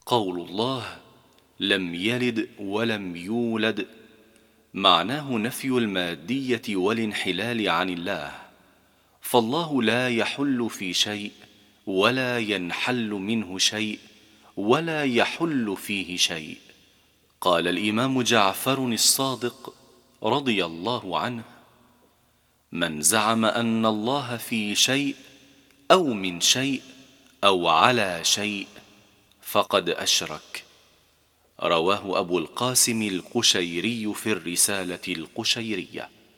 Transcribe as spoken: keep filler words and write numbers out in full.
قول الله لم يلد ولم يولد معناه نفي المادية والانحلال عن الله، فالله لا يحل في شيء ولا ينحل منه شيء ولا يحل فيه شيء. قال الإمام جعفر الصادق رضي الله عنه: من زعم أن الله في شيء أو من شيء أو على شيء فقد أشرك. رواه أبو القاسم القشيري في الرسالة القشيرية.